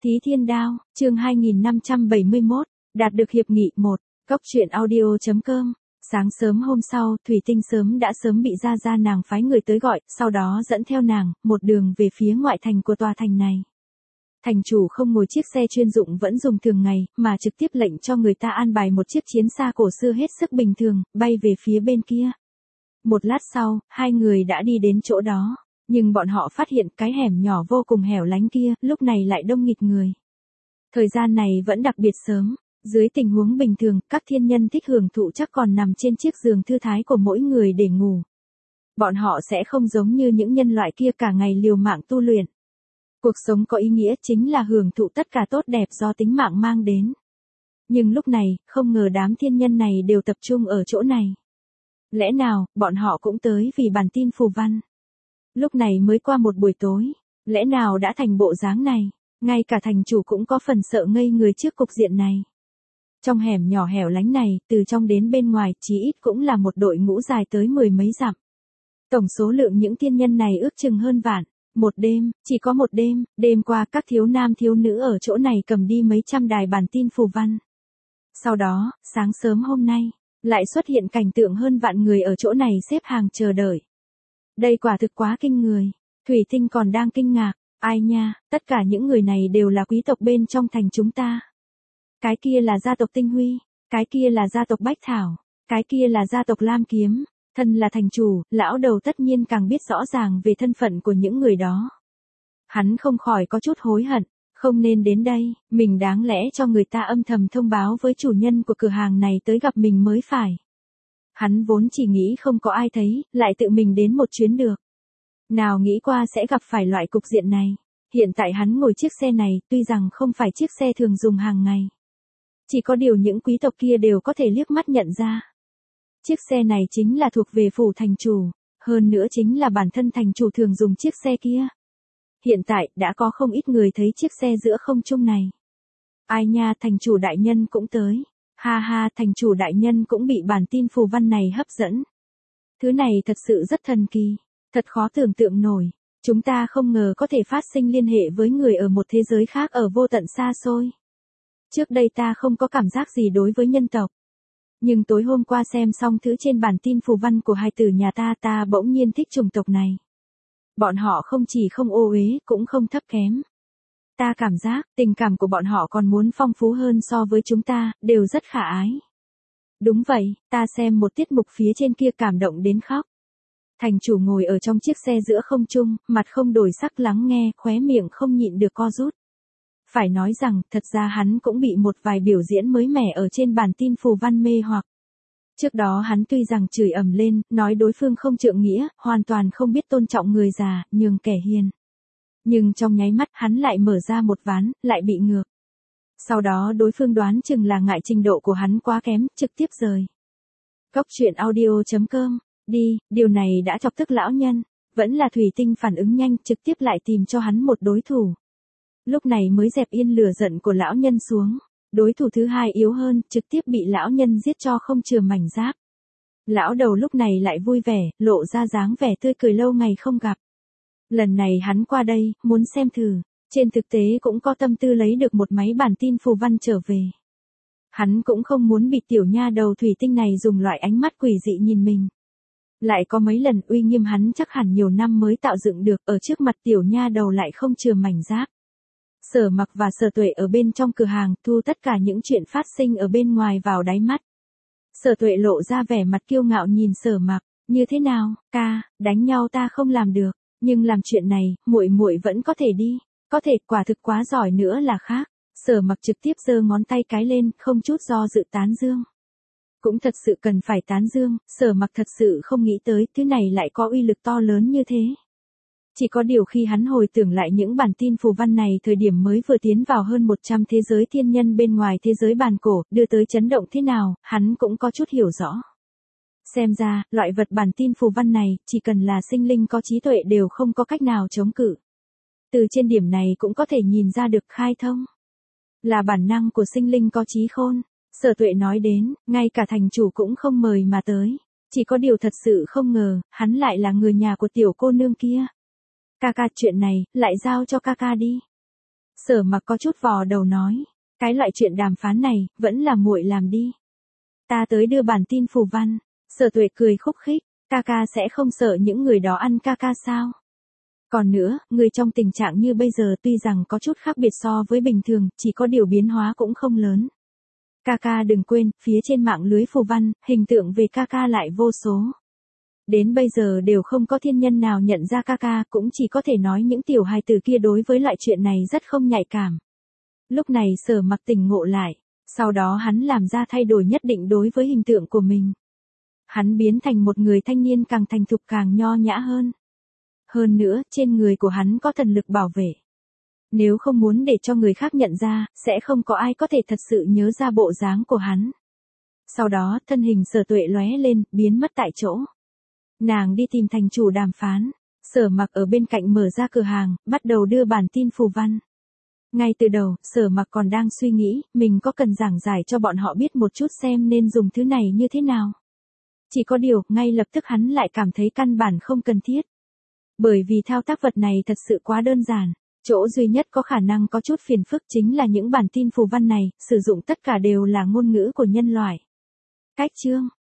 Thí Thiên Đao, chương 2571, đạt được hiệp nghị 1, Cốc truyện audio.com. Sáng sớm hôm sau, Thủy Tinh đã sớm bị gia nàng phái người tới gọi, sau đó dẫn theo nàng, một đường về phía ngoại thành của tòa thành này. Thành chủ không ngồi chiếc xe chuyên dụng vẫn dùng thường ngày, mà trực tiếp lệnh cho người ta an bài một chiếc chiến xa cổ xưa hết sức bình thường, bay về phía bên kia. Một lát sau, hai người đã đi đến chỗ đó. Nhưng bọn họ phát hiện cái hẻm nhỏ vô cùng hẻo lánh kia, lúc này lại đông nghịt người. Thời gian này vẫn đặc biệt sớm, dưới tình huống bình thường, các thiên nhân thích hưởng thụ chắc còn nằm trên chiếc giường thư thái của mỗi người để ngủ. Bọn họ sẽ không giống như những nhân loại kia cả ngày liều mạng tu luyện. Cuộc sống có ý nghĩa chính là hưởng thụ tất cả tốt đẹp do tính mạng mang đến. Nhưng lúc này, không ngờ đám thiên nhân này đều tập trung ở chỗ này. Lẽ nào, bọn họ cũng tới vì bản tin phù văn? Lúc này mới qua một buổi tối, lẽ nào đã thành bộ dáng này, ngay cả thành chủ cũng có phần sợ ngây người trước cục diện này. Trong hẻm nhỏ hẻo lánh này, từ trong đến bên ngoài, chí ít cũng là một đội ngũ dài tới 10 mấy dặm. Tổng số lượng những thiên nhân này ước chừng hơn vạn. Một đêm, chỉ có một đêm, đêm qua các thiếu nam thiếu nữ ở chỗ này cầm đi mấy trăm đài bản tin phù văn. Sau đó, sáng sớm hôm nay, lại xuất hiện cảnh tượng hơn vạn người ở chỗ này xếp hàng chờ đợi. Đây quả thực quá kinh người. Thủy Tinh còn đang kinh ngạc. Ai nha, tất cả những người này đều là quý tộc bên trong thành chúng ta. Cái kia là gia tộc Tinh Huy, cái kia là gia tộc Bách Thảo, cái kia là gia tộc Lam Kiếm. Thân là thành chủ, lão đầu tất nhiên càng biết rõ ràng về thân phận của những người đó. Hắn không khỏi có chút hối hận, không nên đến đây, mình đáng lẽ cho người ta âm thầm thông báo với chủ nhân của cửa hàng này tới gặp mình mới phải. Hắn vốn chỉ nghĩ không có ai thấy, lại tự mình đến một chuyến được. Nào nghĩ qua sẽ gặp phải loại cục diện này. Hiện tại hắn ngồi chiếc xe này, tuy rằng không phải chiếc xe thường dùng hàng ngày. Chỉ có điều những quý tộc kia đều có thể liếc mắt nhận ra. Chiếc xe này chính là thuộc về phủ thành chủ, hơn nữa chính là bản thân thành chủ thường dùng chiếc xe kia. Hiện tại, đã có không ít người thấy chiếc xe giữa không trung này. Ai nha, thành chủ đại nhân cũng tới. Ha ha, thành chủ đại nhân cũng bị bản tin phù văn này hấp dẫn. Thứ này thật sự rất thần kỳ, thật khó tưởng tượng nổi. Chúng ta không ngờ có thể phát sinh liên hệ với người ở một thế giới khác ở vô tận xa xôi. Trước đây ta không có cảm giác gì đối với nhân tộc. Nhưng tối hôm qua xem xong thứ trên bản tin phù văn của hai tử nhà ta bỗng nhiên thích chủng tộc này. Bọn họ không chỉ không ô uế, cũng không thấp kém. Ta cảm giác, tình cảm của bọn họ còn muốn phong phú hơn so với chúng ta, đều rất khả ái. Đúng vậy, ta xem một tiết mục phía trên kia cảm động đến khóc. Thành chủ ngồi ở trong chiếc xe giữa không trung, mặt không đổi sắc lắng nghe, khóe miệng không nhịn được co rút. Phải nói rằng, thật ra hắn cũng bị một vài biểu diễn mới mẻ ở trên bản tin phù văn mê hoặc. Trước đó hắn tuy rằng chửi ầm lên, nói đối phương không trượng nghĩa, hoàn toàn không biết tôn trọng người già, nhường kẻ hiền. Nhưng trong nháy mắt hắn lại mở ra một ván, lại bị ngược. Sau đó đối phương đoán chừng là ngại trình độ của hắn quá kém, trực tiếp rời. Cốc truyện audio.com, đi, điều này đã chọc tức lão nhân, vẫn là Thủy Tinh phản ứng nhanh, trực tiếp lại tìm cho hắn một đối thủ. Lúc này mới dẹp yên lửa giận của lão nhân xuống. Đối thủ thứ hai yếu hơn, trực tiếp bị lão nhân giết cho không chừa mảnh giáp. Lão đầu lúc này lại vui vẻ, lộ ra dáng vẻ tươi cười lâu ngày không gặp. Lần này hắn qua đây, muốn xem thử. Trên thực tế cũng có tâm tư lấy được một máy bản tin phù văn trở về. Hắn cũng không muốn bị tiểu nha đầu Thủy Tinh này dùng loại ánh mắt quỷ dị nhìn mình. Lại có mấy lần uy nghiêm hắn chắc hẳn nhiều năm mới tạo dựng được, ở trước mặt tiểu nha đầu lại không chừa mảnh giáp. Sở Mặc và Sở Tuệ ở bên trong cửa hàng, thu tất cả những chuyện phát sinh ở bên ngoài vào đáy mắt. Sở Tuệ lộ ra vẻ mặt kiêu ngạo nhìn Sở Mặc, như thế nào, ca, đánh nhau ta không làm được, nhưng làm chuyện này, muội muội vẫn có thể đi, có thể, quả thực quá giỏi nữa là khác. Sở Mặc trực tiếp giơ ngón tay cái lên, không chút do dự tán dương. Cũng thật sự cần phải tán dương, Sở Mặc thật sự không nghĩ tới thứ này lại có uy lực to lớn như thế. Chỉ có điều khi hắn hồi tưởng lại những bản tin phù văn này thời điểm mới vừa tiến vào hơn 100 thế giới thiên nhân bên ngoài thế giới bàn cổ, đưa tới chấn động thế nào, hắn cũng có chút hiểu rõ. Xem ra, loại vật bản tin phù văn này, chỉ cần là sinh linh có trí tuệ đều không có cách nào chống cự. Từ trên điểm này cũng có thể nhìn ra được khai thông. Là bản năng của sinh linh có trí khôn. Sở Tuệ nói đến, ngay cả thành chủ cũng không mời mà tới. Chỉ có điều thật sự không ngờ, hắn lại là người nhà của tiểu cô nương kia. Ca ca, chuyện này, lại giao cho ca ca đi. Sở Mặc có chút vò đầu nói, cái loại chuyện đàm phán này, vẫn là muội làm đi. Ta tới đưa bản tin phù văn. Sở Tuệ cười khúc khích, ca ca sẽ không sợ những người đó ăn ca ca sao? Còn nữa, người trong tình trạng như bây giờ tuy rằng có chút khác biệt so với bình thường, chỉ có điều biến hóa cũng không lớn. Ca ca đừng quên, phía trên mạng lưới phù văn, hình tượng về ca ca lại vô số. Đến bây giờ đều không có thiên nhân nào nhận ra ca ca, cũng chỉ có thể nói những tiểu hài tử kia đối với loại chuyện này rất không nhạy cảm. Lúc này Sở Mặc tỉnh ngộ lại, sau đó hắn làm ra thay đổi nhất định đối với hình tượng của mình. Hắn biến thành một người thanh niên càng thành thục càng nho nhã hơn. Hơn nữa, trên người của hắn có thần lực bảo vệ. Nếu không muốn để cho người khác nhận ra, sẽ không có ai có thể thật sự nhớ ra bộ dáng của hắn. Sau đó, thân hình Sở Tuệ lóe lên, biến mất tại chỗ. Nàng đi tìm thành chủ đàm phán. Sở Mặc ở bên cạnh mở ra cửa hàng, bắt đầu đưa bản tin phù văn. Ngay từ đầu, Sở Mặc còn đang suy nghĩ, mình có cần giảng giải cho bọn họ biết một chút xem nên dùng thứ này như thế nào. Chỉ có điều, ngay lập tức hắn lại cảm thấy căn bản không cần thiết. Bởi vì thao tác vật này thật sự quá đơn giản. Chỗ duy nhất có khả năng có chút phiền phức chính là những bản tin phù văn này, sử dụng tất cả đều là ngôn ngữ của nhân loại. Cách chương